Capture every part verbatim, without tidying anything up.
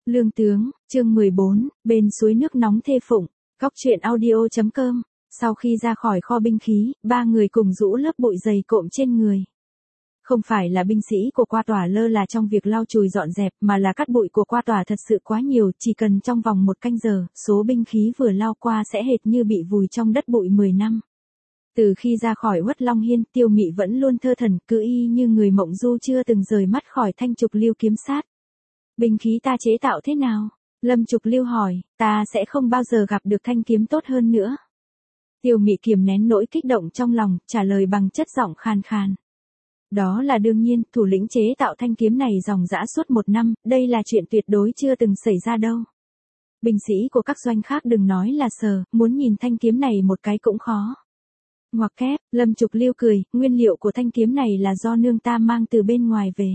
Lương tướng, chương mười bốn, bên suối nước nóng thê phụng, góc truyện audio chấm com. Sau khi ra khỏi kho binh khí, ba người cùng rũ lớp bụi dày cộm trên người. Không phải là binh sĩ của qua tòa lơ là trong việc lau chùi dọn dẹp, mà là cát bụi của qua tòa thật sự quá nhiều, chỉ cần trong vòng một canh giờ, số binh khí vừa lao qua sẽ hệt như bị vùi trong đất bụi mười năm. Từ khi ra khỏi Uất Long Hiên, Tiêu Mị vẫn luôn thơ thẩn, cứ y như người mộng du chưa từng rời mắt khỏi thanh trục lưu kiếm sát. Binh khí ta chế tạo thế nào? Lâm Trục Lưu hỏi, ta sẽ không bao giờ gặp được thanh kiếm tốt hơn nữa. Tiêu Mị kiềm nén nỗi kích động trong lòng, trả lời bằng chất giọng khàn khàn. Đó là đương nhiên, thủ lĩnh chế tạo thanh kiếm này dòng dã suốt một năm, đây là chuyện tuyệt đối chưa từng xảy ra đâu. Binh sĩ của các doanh khác đừng nói là sờ, muốn nhìn thanh kiếm này một cái cũng khó. Ngoặc kép, Lâm Trục Lưu cười, nguyên liệu của thanh kiếm này là do nương ta mang từ bên ngoài về.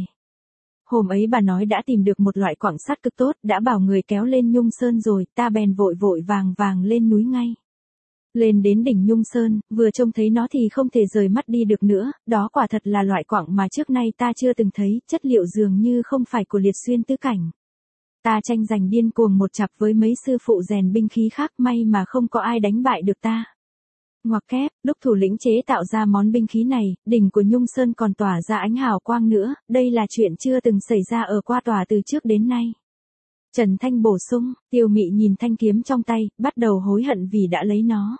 Hôm ấy bà nói đã tìm được một loại quặng sắt cực tốt, đã bảo người kéo lên Nhung Sơn rồi, ta bèn vội vội vàng vàng lên núi ngay. Lên đến đỉnh Nhung Sơn, vừa trông thấy nó thì không thể rời mắt đi được nữa, đó quả thật là loại quặng mà trước nay ta chưa từng thấy, chất liệu dường như không phải của liệt xuyên tứ cảnh. Ta tranh giành điên cuồng một chặp với mấy sư phụ rèn binh khí khác, may mà không có ai đánh bại được ta. Ngoặc kép, lúc thủ lĩnh chế tạo ra món binh khí này, đỉnh của Nhung Sơn còn tỏa ra ánh hào quang nữa, đây là chuyện chưa từng xảy ra ở qua tòa từ trước đến nay. Trần Thanh bổ sung, Tiêu Mị nhìn thanh kiếm trong tay, bắt đầu hối hận vì đã lấy nó.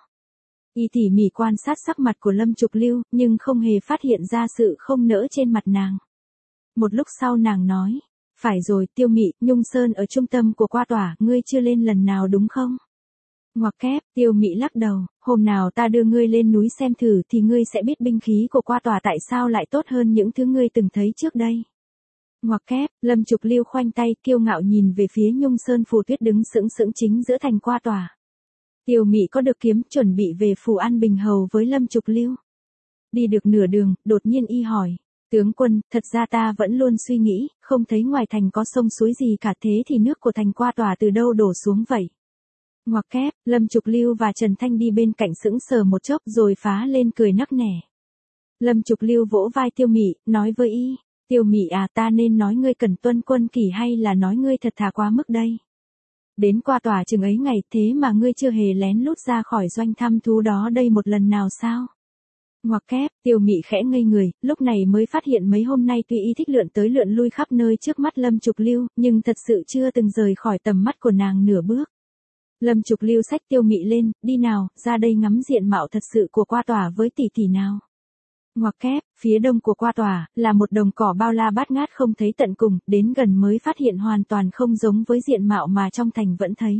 Y tỉ mỉ quan sát sắc mặt của Lâm Trục Lưu, nhưng không hề phát hiện ra sự không nỡ trên mặt nàng. Một lúc sau nàng nói, phải rồi Tiêu Mị, Nhung Sơn ở trung tâm của qua tòa, ngươi chưa lên lần nào đúng không? Ngoặc kép, Tiêu Mị lắc đầu, hôm nào ta đưa ngươi lên núi xem thử thì ngươi sẽ biết binh khí của qua tòa tại sao lại tốt hơn những thứ ngươi từng thấy trước đây. Ngoặc kép, Lâm Trục Lưu khoanh tay kiêu ngạo nhìn về phía Nhung Sơn Phù Tuyết đứng sững sững chính giữa thành qua tòa. Tiêu Mị có được kiếm, chuẩn bị về Phù An Bình hầu với Lâm Trục Lưu. Đi được nửa đường, đột nhiên y hỏi, tướng quân, thật ra ta vẫn luôn suy nghĩ, không thấy ngoài thành có sông suối gì cả, thế thì nước của thành qua tòa từ đâu đổ xuống vậy? Ngoặc kép, Lâm Trục Lưu và Trần Thanh đi bên cạnh sững sờ một chốc rồi phá lên cười nắc nẻ. Lâm Trục Lưu vỗ vai Tiêu Mị, nói với y, Tiêu Mị à, ta nên nói ngươi cần tuân quân kỷ hay là nói ngươi thật thà quá mức đây? Đến qua tòa chừng ấy ngày thế mà ngươi chưa hề lén lút ra khỏi doanh thăm thú đó đây một lần nào sao? Ngoặc kép, Tiêu Mị khẽ ngây người, lúc này mới phát hiện mấy hôm nay tuy y thích lượn tới lượn lui khắp nơi trước mắt Lâm Trục Lưu, nhưng thật sự chưa từng rời khỏi tầm mắt của nàng nửa bước. Lâm Trục Lưu xách Tiêu Mị lên, đi nào, ra đây ngắm diện mạo thật sự của qua tòa với tỷ tỷ nào. Ngoặc kép, phía đông của qua tòa, là một đồng cỏ bao la bát ngát không thấy tận cùng, đến gần mới phát hiện hoàn toàn không giống với diện mạo mà trong thành vẫn thấy.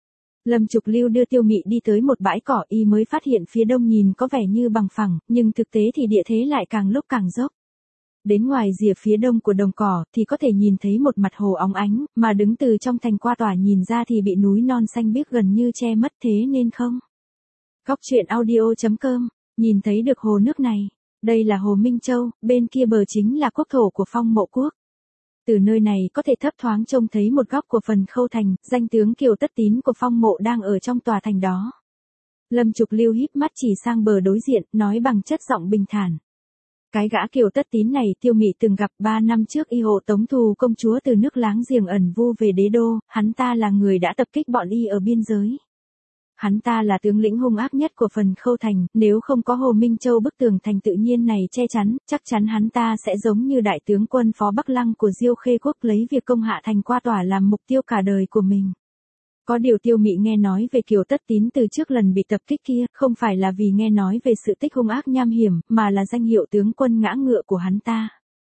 Lâm Trục Lưu đưa Tiêu Mị đi tới một bãi cỏ, y mới phát hiện phía đông nhìn có vẻ như bằng phẳng, nhưng thực tế thì địa thế lại càng lúc càng dốc. Đến ngoài rìa phía đông của đồng cỏ thì có thể nhìn thấy một mặt hồ óng ánh, mà đứng từ trong thành qua tòa nhìn ra thì bị núi non xanh biếc gần như che mất, thế nên không. Góc truyện audio chấm com, nhìn thấy được hồ nước này. Đây là hồ Minh Châu, bên kia bờ chính là quốc thổ của Phong Mộ Quốc. Từ nơi này có thể thấp thoáng trông thấy một góc của phần Khâu Thành, danh tướng Kiều Tất Tín của Phong Mộ đang ở trong tòa thành đó. Lâm Trục Lưu híp mắt chỉ sang bờ đối diện, nói bằng chất giọng bình thản. Cái gã Kiều Tất Tín này Tiêu Mị từng gặp ba năm trước, y hộ tống thù công chúa từ nước láng giềng ẩn vu về đế đô, hắn ta là người đã tập kích bọn y ở biên giới. Hắn ta là tướng lĩnh hung ác nhất của phần Khâu Thành, nếu không có hồ Minh Châu bức tường thành tự nhiên này che chắn, chắc chắn hắn ta sẽ giống như đại tướng quân Phó Bắc Lăng của Diêu Khê Quốc, lấy việc công hạ thành qua tòa làm mục tiêu cả đời của mình. Có điều Tiêu Mị nghe nói về Kiều Tất Tín từ trước lần bị tập kích kia, không phải là vì nghe nói về sự tích hung ác nham hiểm, mà là danh hiệu tướng quân ngã ngựa của hắn ta.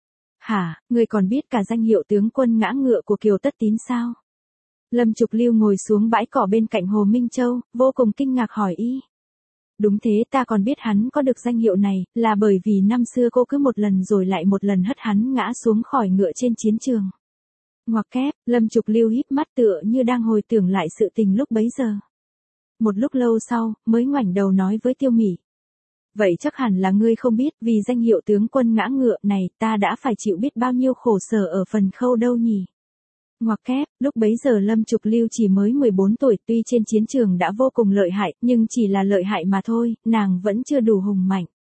Hả, ngươi còn biết cả danh hiệu tướng quân ngã ngựa của Kiều Tất Tín sao? Lâm Trục Lưu ngồi xuống bãi cỏ bên cạnh hồ Minh Châu, vô cùng kinh ngạc hỏi y. Đúng thế, ta còn biết hắn có được danh hiệu này, là bởi vì năm xưa cô cứ một lần rồi lại một lần hất hắn ngã xuống khỏi ngựa trên chiến trường. Ngoặc kép, Lâm Trục Lưu híp mắt tựa như đang hồi tưởng lại sự tình lúc bấy giờ. Một lúc lâu sau, mới ngoảnh đầu nói với Tiêu Mị. Vậy chắc hẳn là ngươi không biết, vì danh hiệu tướng quân ngã ngựa này, ta đã phải chịu biết bao nhiêu khổ sở ở phần Khâu đâu nhỉ? Ngoặc kép, lúc bấy giờ Lâm Trục Lưu chỉ mới mười bốn tuổi, tuy trên chiến trường đã vô cùng lợi hại, nhưng chỉ là lợi hại mà thôi, nàng vẫn chưa đủ hùng mạnh.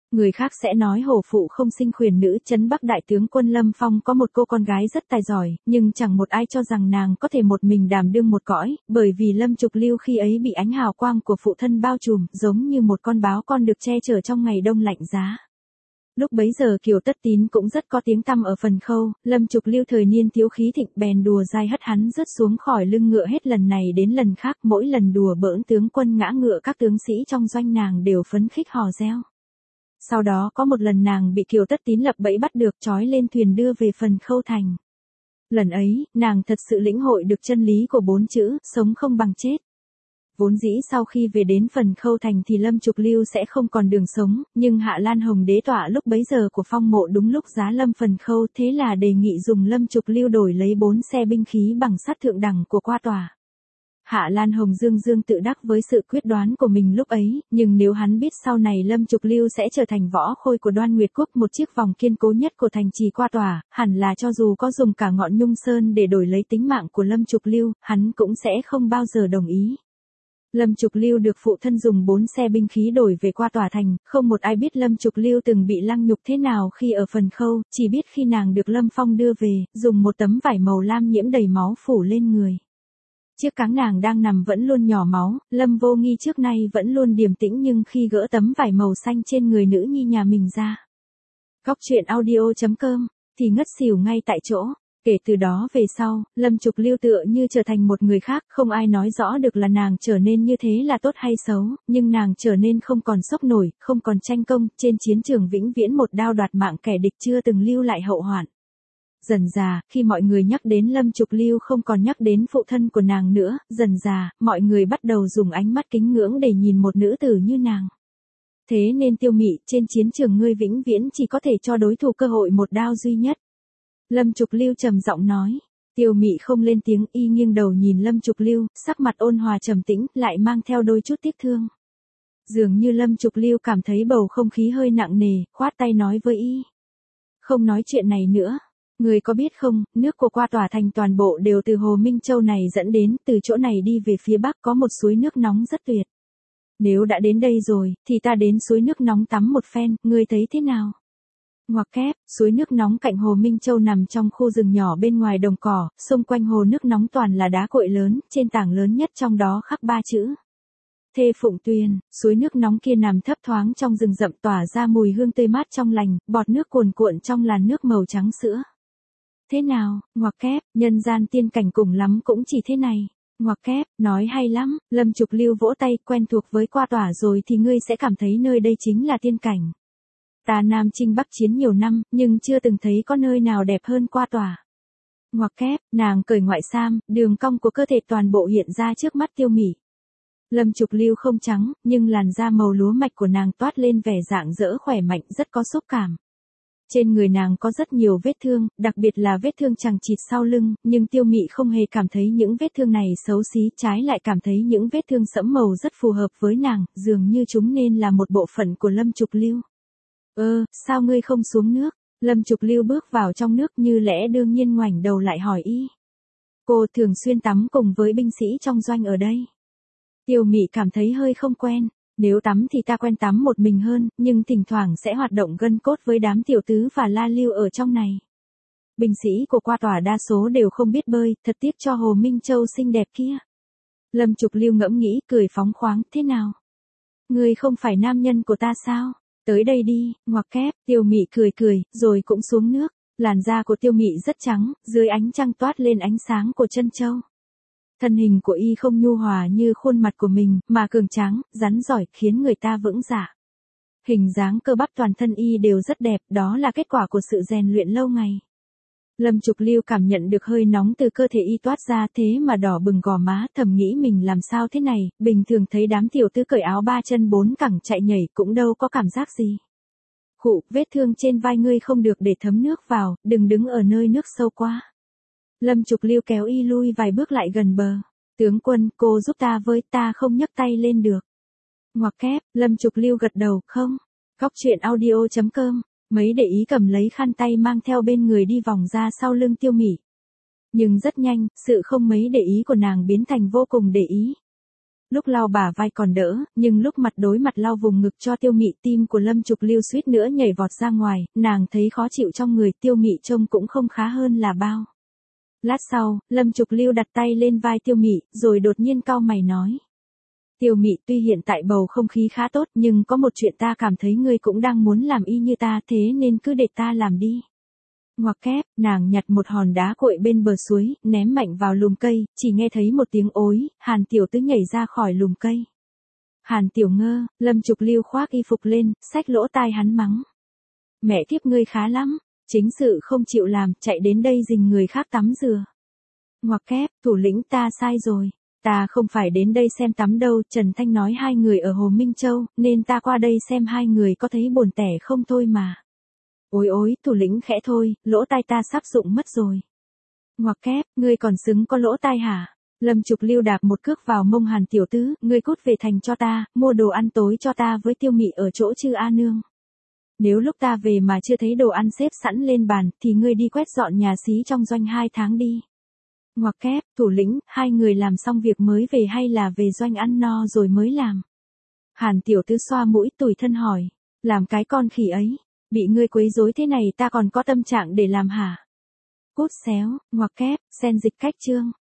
Người khác sẽ nói hổ phụ không sinh khuyển nữ, trấn Bắc đại tướng quân Lâm Phong có một cô con gái rất tài giỏi, nhưng chẳng một ai cho rằng nàng có thể một mình đảm đương một cõi, bởi vì Lâm Trục Lưu khi ấy bị ánh hào quang của phụ thân bao trùm, giống như một con báo con được che chở trong ngày đông lạnh giá. Lúc bấy giờ Kiều Tất Tín cũng rất có tiếng tăm ở Phần Khâu, Lâm Trục Lưu thời niên thiếu khí thịnh bèn đùa dai hất hắn rớt xuống khỏi lưng ngựa hết lần này đến lần khác, mỗi lần đùa bỡn tướng quân ngã ngựa các tướng sĩ trong doanh nàng đều phấn khích hò reo. Sau đó có một lần nàng bị Kiều Tất Tín lập bẫy bắt được, trói lên thuyền đưa về Phần Khâu thành. Lần ấy, nàng thật sự lĩnh hội được chân lý của bốn chữ, sống không bằng chết. Vốn dĩ sau khi về đến Phần Khâu thành thì Lâm Trục Lưu sẽ không còn đường sống, nhưng Hạ Lan Hồng đế tọa lúc bấy giờ của Phong Mộ đúng lúc giá lâm Phần Khâu, thế là đề nghị dùng Lâm Trục Lưu đổi lấy bốn xe binh khí bằng sắt thượng đẳng của qua tòa. Hạ Lan Hồng dương dương tự đắc với sự quyết đoán của mình lúc ấy, nhưng nếu hắn biết sau này Lâm Trục Lưu sẽ trở thành võ khôi của Đoan Nguyệt Quốc, một chiếc vòng kiên cố nhất của thành trì qua tòa, hẳn là cho dù có dùng cả ngọn Nhung Sơn để đổi lấy tính mạng của Lâm Trục Lưu, hắn cũng sẽ không bao giờ đồng ý. Lâm Trục Lưu được phụ thân dùng bốn xe binh khí đổi về qua tòa thành, không một ai biết Lâm Trục Lưu từng bị lăng nhục thế nào khi ở Phần Khâu, chỉ biết khi nàng được Lâm Phong đưa về, dùng một tấm vải màu lam nhiễm đầy máu phủ lên người. Chiếc cáng nàng đang nằm vẫn luôn nhỏ máu, Lâm Vô Nghi trước nay vẫn luôn điềm tĩnh, nhưng khi gỡ tấm vải màu xanh trên người nữ nhi nhà mình ra, Góc truyện audio chấm com, thì ngất xỉu ngay tại chỗ. Kể từ đó về sau, Lâm Trục Lưu tựa như trở thành một người khác, không ai nói rõ được là nàng trở nên như thế là tốt hay xấu, nhưng nàng trở nên không còn sốc nổi, không còn tranh công, trên chiến trường vĩnh viễn một đao đoạt mạng kẻ địch chưa từng lưu lại hậu hoạn. Dần dà, khi mọi người nhắc đến Lâm Trục Lưu không còn nhắc đến phụ thân của nàng nữa, dần dà, mọi người bắt đầu dùng ánh mắt kính ngưỡng để nhìn một nữ tử như nàng. Thế nên Tiêu Mị, trên chiến trường ngươi vĩnh viễn chỉ có thể cho đối thủ cơ hội một đao duy nhất. Lâm Trục Lưu trầm giọng nói. Tiêu Mị không lên tiếng, y nghiêng đầu nhìn Lâm Trục Lưu, sắc mặt ôn hòa trầm tĩnh, lại mang theo đôi chút tiếc thương. Dường như Lâm Trục Lưu cảm thấy bầu không khí hơi nặng nề, khoát tay nói với y. Không nói chuyện này nữa. Người có biết không, nước của qua tòa thành toàn bộ đều từ Hồ Minh Châu này dẫn đến, từ chỗ này đi về phía bắc có một suối nước nóng rất tuyệt. Nếu đã đến đây rồi, thì ta đến suối nước nóng tắm một phen, ngươi thấy thế nào? Ngoặc kép, suối nước nóng cạnh Hồ Minh Châu nằm trong khu rừng nhỏ bên ngoài đồng cỏ, xung quanh hồ nước nóng toàn là đá cội lớn, trên tảng lớn nhất trong đó khắc ba chữ. Thê Phụng Tuyền, suối nước nóng kia nằm thấp thoáng trong rừng rậm tỏa ra mùi hương tươi mát trong lành, bọt nước cuồn cuộn trong làn nước màu trắng sữa. Thế nào, ngoặc kép, nhân gian tiên cảnh cùng lắm cũng chỉ thế này. Ngoặc kép, nói hay lắm, Lâm Trục Lưu vỗ tay, quen thuộc với qua tòa rồi thì ngươi sẽ cảm thấy nơi đây chính là tiên cảnh. Ta Nam Chinh Bắc chiến nhiều năm, nhưng chưa từng thấy có nơi nào đẹp hơn qua tòa. Ngoặc kép, nàng cởi ngoại sam, đường cong của cơ thể toàn bộ hiện ra trước mắt Tiêu Mị. Lâm Trục Lưu không trắng, nhưng làn da màu lúa mạch của nàng toát lên vẻ rạng rỡ khỏe mạnh, rất có xúc cảm. Trên người nàng có rất nhiều vết thương, đặc biệt là vết thương chằng chịt sau lưng, nhưng Tiêu Mị không hề cảm thấy những vết thương này xấu xí, trái lại cảm thấy những vết thương sẫm màu rất phù hợp với nàng, dường như chúng nên là một bộ phận của Lâm Trục Lưu. Ơ, sao ngươi không xuống nước? Lâm Trục Lưu bước vào trong nước như lẽ đương nhiên, ngoảnh đầu lại hỏi y. Cô thường xuyên tắm cùng với binh sĩ trong doanh ở đây. Tiêu Mị cảm thấy hơi không quen. Nếu tắm thì ta quen tắm một mình hơn, nhưng thỉnh thoảng sẽ hoạt động gân cốt với đám tiểu tứ và la lưu ở trong này. Binh sĩ của qua tòa đa số đều không biết bơi, thật tiếc cho Hồ Minh Châu xinh đẹp kia. Lâm Trục Lưu ngẫm nghĩ, cười phóng khoáng, thế nào? Ngươi không phải nam nhân của ta sao? Tới đây đi, ngoặc kép, Tiêu Mị cười cười, rồi cũng xuống nước. Làn da của Tiêu Mị rất trắng, dưới ánh trăng toát lên ánh sáng của chân châu. Thân hình của y không nhu hòa như khuôn mặt của mình, mà cường tráng, rắn giỏi, khiến người ta vững dạ. Hình dáng cơ bắp toàn thân y đều rất đẹp, đó là kết quả của sự rèn luyện lâu ngày. Lâm Trục Lưu cảm nhận được hơi nóng từ cơ thể y toát ra, thế mà đỏ bừng gò má, thầm nghĩ mình làm sao thế này, bình thường thấy đám tiểu tư cởi áo ba chân bốn cẳng chạy nhảy cũng đâu có cảm giác gì. Khụ, vết thương trên vai ngươi không được để thấm nước vào, đừng đứng ở nơi nước sâu quá. Lâm Trục Lưu kéo y lui vài bước lại gần bờ. Tướng quân, cô giúp ta với, ta không nhấc tay lên được. Ngoặc kép, Lâm Trục Lưu gật đầu, không. Góc truyện audio chấm com, mấy để ý cầm lấy khăn tay mang theo bên người đi vòng ra sau lưng Tiêu Mị. Nhưng rất nhanh, sự không mấy để ý của nàng biến thành vô cùng để ý. Lúc lau bả vai còn đỡ, nhưng lúc mặt đối mặt lau vùng ngực cho Tiêu Mị, tim của Lâm Trục Lưu suýt nữa nhảy vọt ra ngoài, nàng thấy khó chịu trong người, Tiêu Mị trông cũng không khá hơn là bao. Lát sau, Lâm Trục Lưu đặt tay lên vai Tiêu Mị, rồi đột nhiên cau mày nói. Tiêu Mị, tuy hiện tại bầu không khí khá tốt, nhưng có một chuyện ta cảm thấy ngươi cũng đang muốn làm y như ta, thế nên cứ để ta làm đi. Ngoặc kép, nàng nhặt một hòn đá cội bên bờ suối, ném mạnh vào lùm cây, chỉ nghe thấy một tiếng ối, Hàn Tiểu Tứ nhảy ra khỏi lùm cây. Hàn Tiểu Ngơ, Lâm Trục Lưu khoác y phục lên, xách lỗ tai hắn mắng. Mẹ kiếp ngươi khá lắm, chính sự không chịu làm, chạy đến đây dình người khác tắm rửa. Ngoặc kép, thủ lĩnh ta sai rồi, ta không phải đến đây xem tắm đâu, Trần Thanh nói hai người ở Hồ Minh Châu, nên ta qua đây xem hai người có thấy buồn tẻ không thôi mà. Ôi ôi, thủ lĩnh khẽ thôi, lỗ tai ta sắp rụng mất rồi. Ngoặc kép, ngươi còn xứng có lỗ tai hả? Lâm Trục Lưu đạp một cước vào mông Hàn Tiểu Tứ, ngươi cút về thành cho ta, mua đồ ăn tối cho ta với Tiêu Mị ở chỗ Chư A Nương. Nếu lúc ta về mà chưa thấy đồ ăn xếp sẵn lên bàn, thì ngươi đi quét dọn nhà xí trong doanh hai tháng đi. Ngoặc kép, thủ lĩnh, hai người làm xong việc mới về hay là về doanh ăn no rồi mới làm? Hàn Tiểu Tứ xoa mũi tủi thân hỏi, làm cái con khỉ ấy, bị ngươi quấy rối thế này ta còn có tâm trạng để làm hả? Cút xéo, ngoặc kép, xen dịch cách chương.